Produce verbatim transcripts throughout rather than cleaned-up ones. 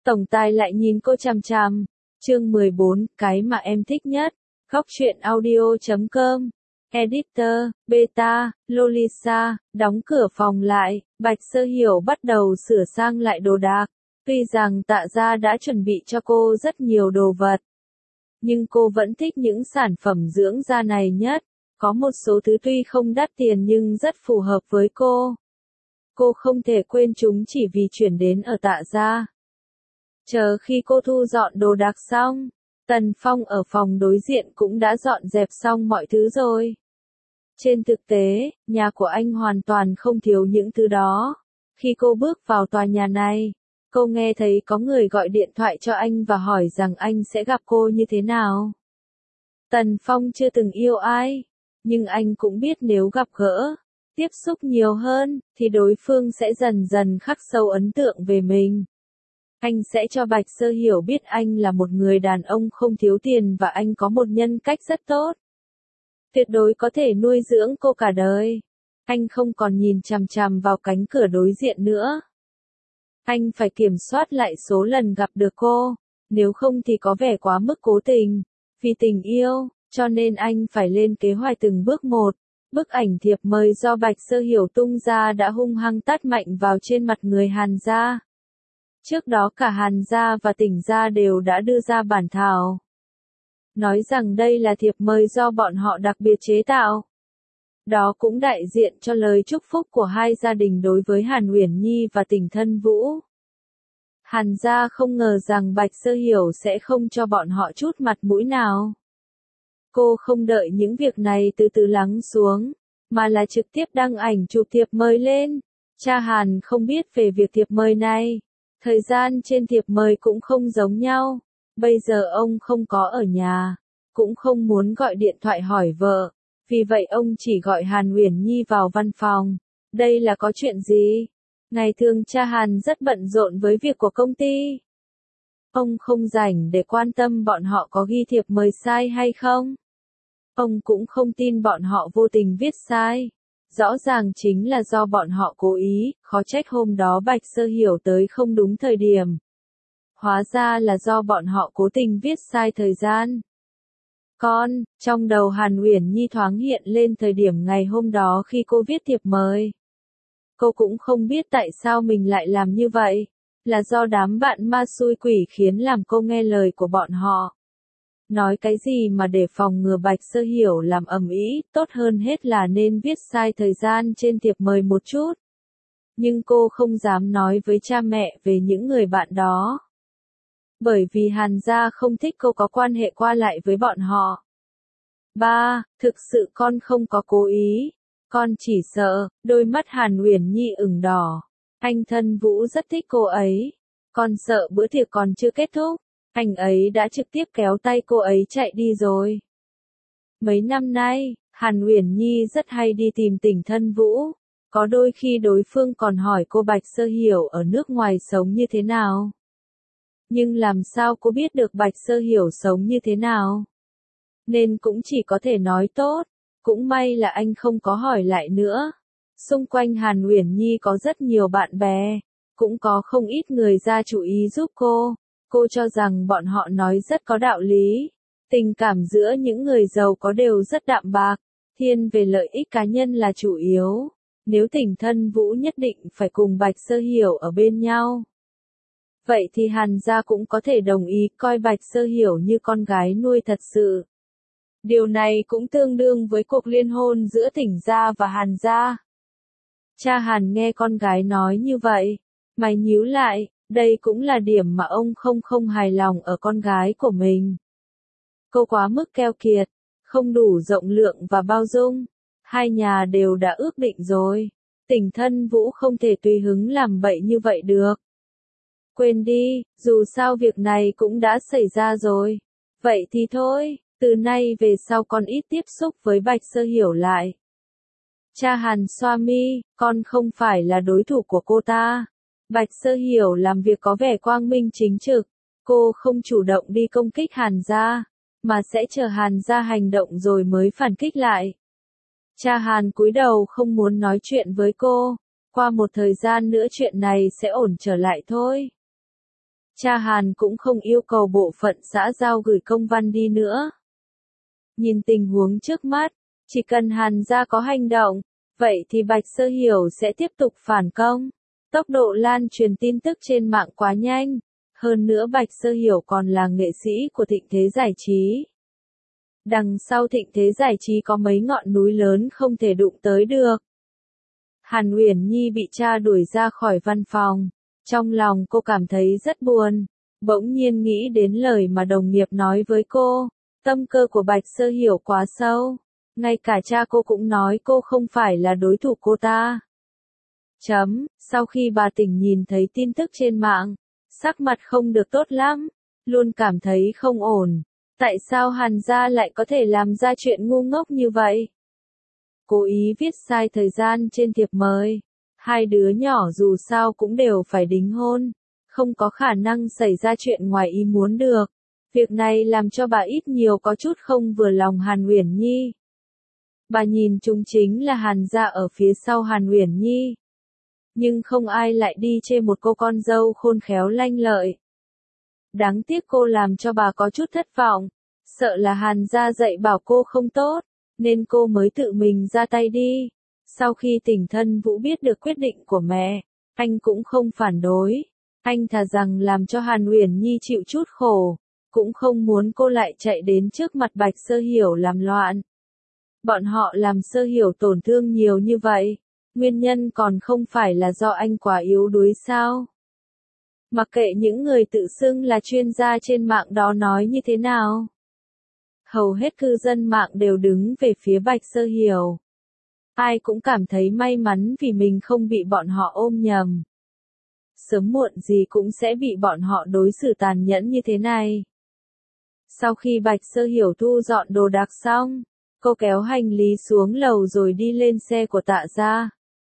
Tổng tài lại nhìn cô chằm chằm. Chương mười bốn, cái mà em thích nhất. Góc truyện audio chấm com. Editor, Beta, Lolisa, đóng cửa phòng lại, Bạch Sơ Hiểu bắt đầu sửa sang lại đồ đạc. Tuy rằng Tạ gia đã chuẩn bị cho cô rất nhiều đồ vật, nhưng cô vẫn thích những sản phẩm dưỡng da này nhất. Có một số thứ tuy không đắt tiền nhưng rất phù hợp với cô. Cô không thể quên chúng chỉ vì chuyển đến ở Tạ gia. Chờ khi cô thu dọn đồ đạc xong, Tần Phong ở phòng đối diện cũng đã dọn dẹp xong mọi thứ rồi. Trên thực tế, nhà của anh hoàn toàn không thiếu những thứ đó. Khi cô bước vào tòa nhà này, cô nghe thấy có người gọi điện thoại cho anh và hỏi rằng anh sẽ gặp cô như thế nào. Tần Phong chưa từng yêu ai, nhưng anh cũng biết nếu gặp gỡ, tiếp xúc nhiều hơn, thì đối phương sẽ dần dần khắc sâu ấn tượng về mình. Anh sẽ cho Bạch Sơ Hiểu biết anh là một người đàn ông không thiếu tiền và anh có một nhân cách rất tốt. Tuyệt đối có thể nuôi dưỡng cô cả đời. Anh không còn nhìn chằm chằm vào cánh cửa đối diện nữa. Anh phải kiểm soát lại số lần gặp được cô, nếu không thì có vẻ quá mức cố tình. Vì tình yêu, cho nên anh phải lên kế hoạch từng bước một. Bức ảnh thiệp mời do Bạch Sơ Hiểu tung ra đã hung hăng tát mạnh vào trên mặt người Hàn gia. Trước đó cả Hàn gia và Tỉnh gia đều đã đưa ra bản thảo, nói rằng đây là thiệp mời do bọn họ đặc biệt chế tạo. Đó cũng đại diện cho lời chúc phúc của hai gia đình đối với Hàn Uyển Nhi và Tỉnh Thân Vũ. Hàn gia không ngờ rằng Bạch Sơ Hiểu sẽ không cho bọn họ chút mặt mũi nào. Cô không đợi những việc này từ từ lắng xuống, mà là trực tiếp đăng ảnh chụp thiệp mời lên. Cha Hàn không biết về việc thiệp mời này. Thời gian trên thiệp mời cũng không giống nhau. Bây giờ ông không có ở nhà, cũng không muốn gọi điện thoại hỏi vợ. Vì vậy ông chỉ gọi Hàn Uyển Nhi vào văn phòng. Đây là có chuyện gì? Ngày thường cha Hàn rất bận rộn với việc của công ty. Ông không rảnh để quan tâm bọn họ có ghi thiệp mời sai hay không. Ông cũng không tin bọn họ vô tình viết sai. Rõ ràng chính là do bọn họ cố ý, khó trách hôm đó Bạch Sơ Hiểu tới không đúng thời điểm. Hóa ra là do bọn họ cố tình viết sai thời gian. Con, trong đầu Hàn Uyển Nhi thoáng hiện lên thời điểm ngày hôm đó khi cô viết thiệp mời. Cô cũng không biết tại sao mình lại làm như vậy. Là do đám bạn ma xui quỷ khiến làm cô nghe lời của bọn họ. Nói cái gì mà để phòng ngừa Bạch Sơ Hiểu làm ầm ĩ, tốt hơn hết là nên viết sai thời gian trên thiệp mời một chút. Nhưng cô không dám nói với cha mẹ về những người bạn đó. Bởi vì Hàn gia không thích cô có quan hệ qua lại với bọn họ. Ba, thực sự con không có cố ý. Con chỉ sợ. Đôi mắt Hàn Uyển Nhi ửng đỏ. Anh Thân Vũ rất thích cô ấy. Con sợ bữa tiệc còn chưa kết thúc, anh ấy đã trực tiếp kéo tay cô ấy chạy đi rồi. Mấy năm nay, Hàn Uyển Nhi rất hay đi tìm Tỉnh Thân Vũ. Có đôi khi đối phương còn hỏi cô Bạch Sơ Hiểu ở nước ngoài sống như thế nào. Nhưng làm sao cô biết được Bạch Sơ Hiểu sống như thế nào? Nên cũng chỉ có thể nói tốt. Cũng may là anh không có hỏi lại nữa. Xung quanh Hàn Uyển Nhi có rất nhiều bạn bè. Cũng có không ít người ra chú ý giúp cô. Cô cho rằng bọn họ nói rất có đạo lý. Tình cảm giữa những người giàu có đều rất đạm bạc. Thiên về lợi ích cá nhân là chủ yếu. Nếu Tỉnh Thân Vũ nhất định phải cùng Bạch Sơ Hiểu ở bên nhau, vậy thì Hàn gia cũng có thể đồng ý coi Bạch Sơ Hiểu như con gái nuôi thật sự. Điều này cũng tương đương với cuộc liên hôn giữa Tỉnh gia và Hàn gia. Cha Hàn nghe con gái nói như vậy, mày nhíu lại, đây cũng là điểm mà ông không không hài lòng ở con gái của mình. Cô quá mức keo kiệt, không đủ rộng lượng và bao dung. Hai nhà đều đã ước định rồi. Tỉnh Thân Vũ không thể tùy hứng làm bậy như vậy được. Quên đi, dù sao việc này cũng đã xảy ra rồi. Vậy thì thôi, từ nay về sau con ít tiếp xúc với Bạch Sơ Hiểu lại. Cha Hàn xoa mi, con không phải là đối thủ của cô ta. Bạch Sơ Hiểu làm việc có vẻ quang minh chính trực. Cô không chủ động đi công kích Hàn gia, mà sẽ chờ Hàn gia hành động rồi mới phản kích lại. Cha Hàn cúi đầu không muốn nói chuyện với cô. Qua một thời gian nữa chuyện này sẽ ổn trở lại thôi. Cha Hàn cũng không yêu cầu bộ phận xã giao gửi công văn đi nữa. Nhìn tình huống trước mắt, chỉ cần Hàn gia có hành động, vậy thì Bạch Sơ Hiểu sẽ tiếp tục phản công. Tốc độ lan truyền tin tức trên mạng quá nhanh, hơn nữa Bạch Sơ Hiểu còn là nghệ sĩ của Thịnh Thế Giải Trí. Đằng sau Thịnh Thế Giải Trí có mấy ngọn núi lớn không thể đụng tới được. Hàn Uyển Nhi bị cha đuổi ra khỏi văn phòng, trong lòng cô cảm thấy rất buồn, bỗng nhiên nghĩ đến lời mà đồng nghiệp nói với cô, tâm cơ của Bạch Sơ Hiểu quá sâu, ngay cả cha cô cũng nói cô không phải là đối thủ cô ta. Chấm, sau khi bà tỉnh nhìn thấy tin tức trên mạng, sắc mặt không được tốt lắm, luôn cảm thấy không ổn. Tại sao Hàn gia lại có thể làm ra chuyện ngu ngốc như vậy? Cố ý viết sai thời gian trên thiệp mời. Hai đứa nhỏ dù sao cũng đều phải đính hôn, không có khả năng xảy ra chuyện ngoài ý muốn được. Việc này làm cho bà ít nhiều có chút không vừa lòng Hàn Uyển Nhi. Bà nhìn chúng chính là Hàn gia ở phía sau Hàn Uyển Nhi. Nhưng không ai lại đi chê một cô con dâu khôn khéo lanh lợi. Đáng tiếc cô làm cho bà có chút thất vọng, sợ là Hàn gia dạy bảo cô không tốt, nên cô mới tự mình ra tay đi. Sau khi Tỉnh Thân Vũ biết được quyết định của mẹ, anh cũng không phản đối, anh thà rằng làm cho Hàn Uyển Nhi chịu chút khổ, cũng không muốn cô lại chạy đến trước mặt Bạch Sơ Hiểu làm loạn. Bọn họ làm Sơ Hiểu tổn thương nhiều như vậy, nguyên nhân còn không phải là do anh quá yếu đuối sao? Mặc kệ những người tự xưng là chuyên gia trên mạng đó nói như thế nào. Hầu hết cư dân mạng đều đứng về phía Bạch Sơ Hiểu. Ai cũng cảm thấy may mắn vì mình không bị bọn họ ôm nhầm. Sớm muộn gì cũng sẽ bị bọn họ đối xử tàn nhẫn như thế này. Sau khi Bạch Sơ Hiểu thu dọn đồ đạc xong, cô kéo hành lý xuống lầu rồi đi lên xe của Tạ gia.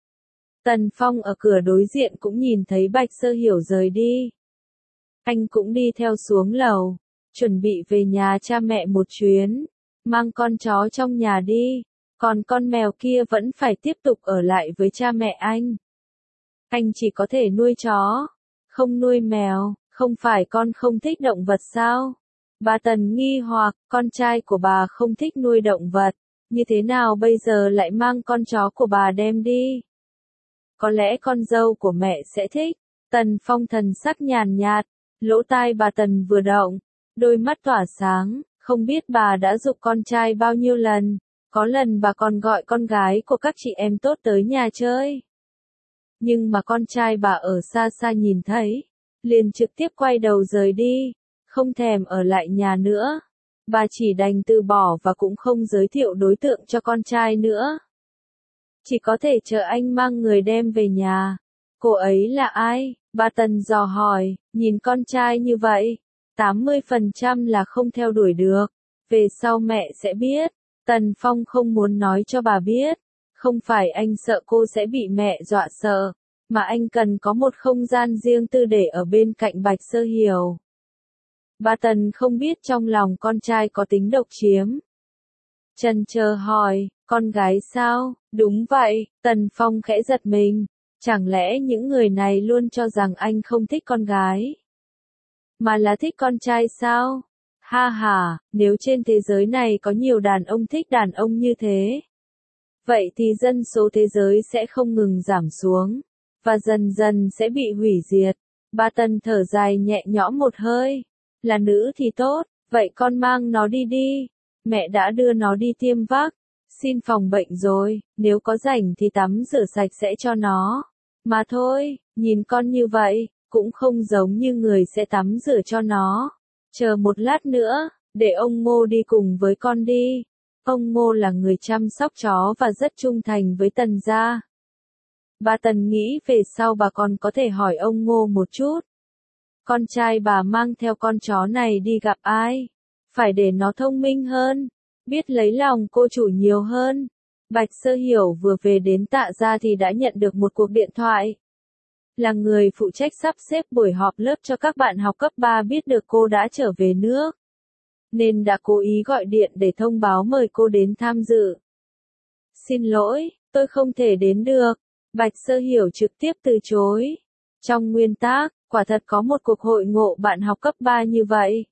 Tần Phong ở cửa đối diện cũng nhìn thấy Bạch Sơ Hiểu rời đi. Anh cũng đi theo xuống lầu, chuẩn bị về nhà cha mẹ một chuyến, mang con chó trong nhà đi, còn con mèo kia vẫn phải tiếp tục ở lại với cha mẹ anh. Anh chỉ có thể nuôi chó, không nuôi mèo, không phải con không thích động vật sao? Bà Tần nghi hoặc, con trai của bà không thích nuôi động vật, như thế nào bây giờ lại mang con chó của bà đem đi? Có lẽ con dâu của mẹ sẽ thích. Tần Phong thần sắc nhàn nhạt, lỗ tai bà Tần vừa động, đôi mắt tỏa sáng, không biết bà đã giục con trai bao nhiêu lần, có lần bà còn gọi con gái của các chị em tốt tới nhà chơi. Nhưng mà con trai bà ở xa xa nhìn thấy, liền trực tiếp quay đầu rời đi, không thèm ở lại nhà nữa. Bà chỉ đành từ bỏ và cũng không giới thiệu đối tượng cho con trai nữa. Chỉ có thể chờ anh mang người đem về nhà. Cô ấy là ai? Bà Tần dò hỏi, nhìn con trai như vậy, tám mươi phần trăm là không theo đuổi được. Về sau mẹ sẽ biết. Tần Phong không muốn nói cho bà biết. Không phải anh sợ cô sẽ bị mẹ dọa sợ, mà anh cần có một không gian riêng tư để ở bên cạnh Bạch Sơ Hiểu. Bà Tần không biết trong lòng con trai có tính độc chiếm. Chần chờ hỏi, con gái sao? Đúng vậy, Tần Phong khẽ giật mình. Chẳng lẽ những người này luôn cho rằng anh không thích con gái, mà là thích con trai sao? Ha ha, nếu trên thế giới này có nhiều đàn ông thích đàn ông như thế, vậy thì dân số thế giới sẽ không ngừng giảm xuống, và dần dần sẽ bị hủy diệt. Bà Tần thở dài nhẹ nhõm một hơi. Là nữ thì tốt, vậy con mang nó đi đi. Mẹ đã đưa nó đi tiêm vắc xin phòng bệnh rồi, nếu có rảnh thì tắm rửa sạch sẽ cho nó. Mà thôi, nhìn con như vậy, cũng không giống như người sẽ tắm rửa cho nó. Chờ một lát nữa, để ông Ngô đi cùng với con đi. Ông Ngô là người chăm sóc chó và rất trung thành với Tần gia. Bà Tần nghĩ về sau bà còn có thể hỏi ông Ngô một chút. Con trai bà mang theo con chó này đi gặp ai? Phải để nó thông minh hơn, biết lấy lòng cô chủ nhiều hơn. Bạch Sơ Hiểu vừa về đến Tạ gia thì đã nhận được một cuộc điện thoại. Là người phụ trách sắp xếp buổi họp lớp cho các bạn học cấp ba biết được cô đã trở về nước, nên đã cố ý gọi điện để thông báo mời cô đến tham dự. Xin lỗi, tôi không thể đến được. Bạch Sơ Hiểu trực tiếp từ chối. Trong nguyên tắc, quả thật có một cuộc hội ngộ bạn học cấp ba như vậy.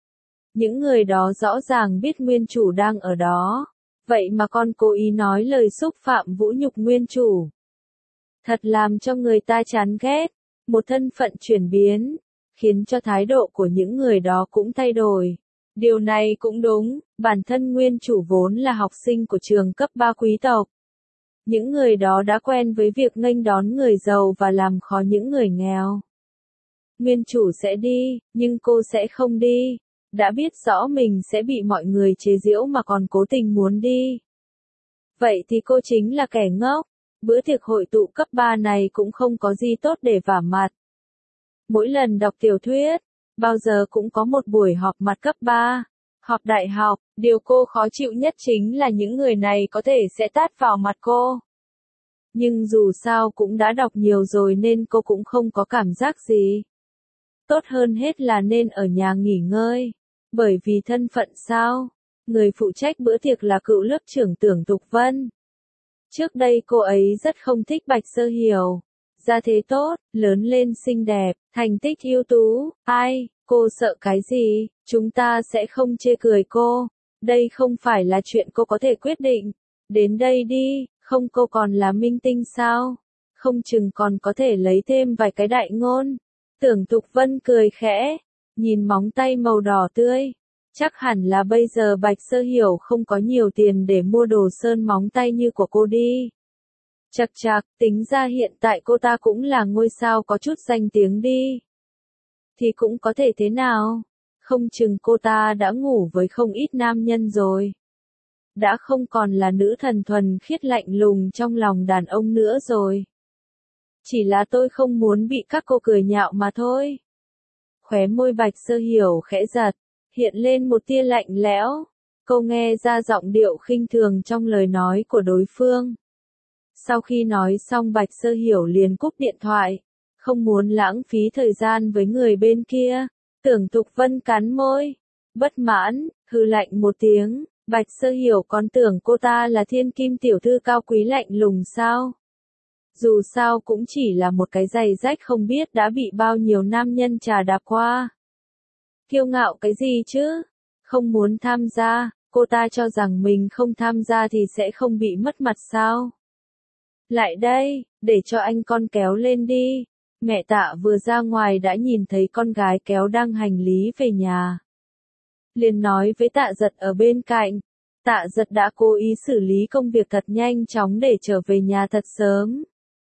Những người đó rõ ràng biết nguyên chủ đang ở đó, vậy mà còn cố ý nói lời xúc phạm vũ nhục nguyên chủ. Thật làm cho người ta chán ghét, một thân phận chuyển biến, khiến cho thái độ của những người đó cũng thay đổi. Điều này cũng đúng, bản thân nguyên chủ vốn là học sinh của trường cấp ba quý tộc. Những người đó đã quen với việc nghênh đón người giàu và làm khó những người nghèo. Nguyên chủ sẽ đi, nhưng cô sẽ không đi. Đã biết rõ mình sẽ bị mọi người chế giễu mà còn cố tình muốn đi. Vậy thì cô chính là kẻ ngốc. Bữa tiệc hội tụ cấp ba này cũng không có gì tốt để vả mặt. Mỗi lần đọc tiểu thuyết, bao giờ cũng có một buổi họp mặt cấp ba, họp đại học, điều cô khó chịu nhất chính là những người này có thể sẽ tát vào mặt cô. Nhưng dù sao cũng đã đọc nhiều rồi nên cô cũng không có cảm giác gì. Tốt hơn hết là nên ở nhà nghỉ ngơi. Bởi vì thân phận sao? Người phụ trách bữa tiệc là cựu lớp trưởng Tưởng Tục Vân. Trước đây cô ấy rất không thích Bạch Sơ Hiểu. Gia thế tốt, lớn lên xinh đẹp, thành tích ưu tú, ai, cô sợ cái gì, chúng ta sẽ không chê cười cô. Đây không phải là chuyện cô có thể quyết định. Đến đây đi, không cô còn là minh tinh sao? Không chừng còn có thể lấy thêm vài cái đại ngôn. Tưởng Tục Vân cười khẽ, nhìn móng tay màu đỏ tươi. Chắc hẳn là bây giờ Bạch Sơ Hiểu không có nhiều tiền để mua đồ sơn móng tay như của cô đi. Chậc chạc, tính ra hiện tại cô ta cũng là ngôi sao có chút danh tiếng đi. Thì cũng có thể thế nào? Không chừng cô ta đã ngủ với không ít nam nhân rồi. Đã không còn là nữ thần thuần khiết lạnh lùng trong lòng đàn ông nữa rồi. Chỉ là tôi không muốn bị các cô cười nhạo mà thôi. Khóe môi Bạch Sơ Hiểu khẽ giật, hiện lên một tia lạnh lẽo. Cô nghe ra giọng điệu khinh thường trong lời nói của đối phương. Sau khi nói xong Bạch Sơ Hiểu liền cúp điện thoại, không muốn lãng phí thời gian với người bên kia. Tưởng Tục Vân cắn môi, bất mãn, hừ lạnh một tiếng. Bạch Sơ Hiểu còn tưởng cô ta là thiên kim tiểu thư cao quý lạnh lùng sao? Dù sao cũng chỉ là một cái giày rách không biết đã bị bao nhiêu nam nhân trà đạp qua. Kiêu ngạo cái gì chứ? Không muốn tham gia, cô ta cho rằng mình không tham gia thì sẽ không bị mất mặt sao? Lại đây, để cho anh con kéo lên đi. Mẹ Tạ vừa ra ngoài đã nhìn thấy con gái kéo đang hành lý về nhà. Liền nói với Tạ Giật ở bên cạnh. Tạ Giật đã cố ý xử lý công việc thật nhanh chóng để trở về nhà thật sớm.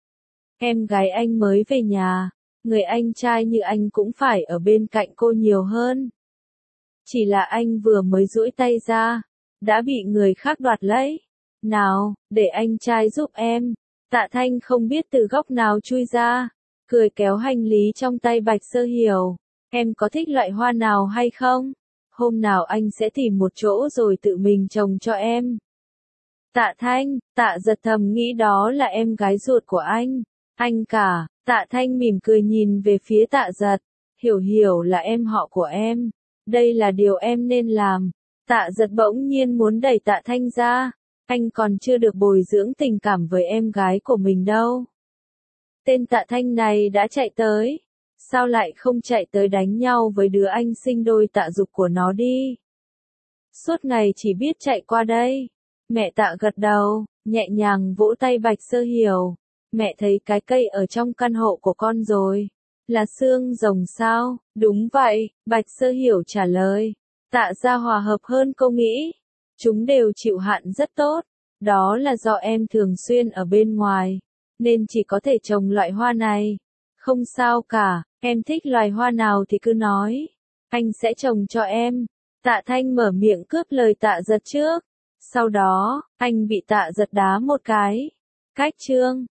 Em gái anh mới về nhà, người anh trai như anh cũng phải ở bên cạnh cô nhiều hơn. Chỉ là anh vừa mới duỗi tay ra, đã bị người khác đoạt lấy. Nào, để anh trai giúp em. Tạ Thanh không biết từ góc nào chui ra, cười kéo hành lý trong tay Bạch Sơ Hiểu. Em có thích loại hoa nào hay không? Hôm nào anh sẽ tìm một chỗ rồi tự mình trồng cho em. Tạ Thanh, Tạ Giật thầm nghĩ đó là em gái ruột của anh. Anh cả, Tạ Thanh mỉm cười nhìn về phía Tạ Giật. Hiểu Hiểu là em họ của em. Đây là điều em nên làm. Tạ Giật bỗng nhiên muốn đẩy Tạ Thanh ra. Anh còn chưa được bồi dưỡng tình cảm với em gái của mình đâu. Tên Tạ Thanh này đã chạy tới. Sao lại không chạy tới đánh nhau với đứa anh sinh đôi Tạ Dục của nó đi? Suốt ngày chỉ biết chạy qua đây. Mẹ Tạ gật đầu, nhẹ nhàng vỗ tay Bạch Sơ Hiểu. Mẹ thấy cái cây ở trong căn hộ của con rồi. Là xương rồng sao? Đúng vậy, Bạch Sơ Hiểu trả lời. Tạ gia hòa hợp hơn cô nghĩ. Chúng đều chịu hạn rất tốt. Đó là do em thường xuyên ở bên ngoài, nên chỉ có thể trồng loại hoa này. Không sao cả, em thích loài hoa nào thì cứ nói. Anh sẽ trồng cho em. Tạ Thanh mở miệng cướp lời Tạ Giật trước. Sau đó, anh bị Tạ Giật đá một cái. Cách chương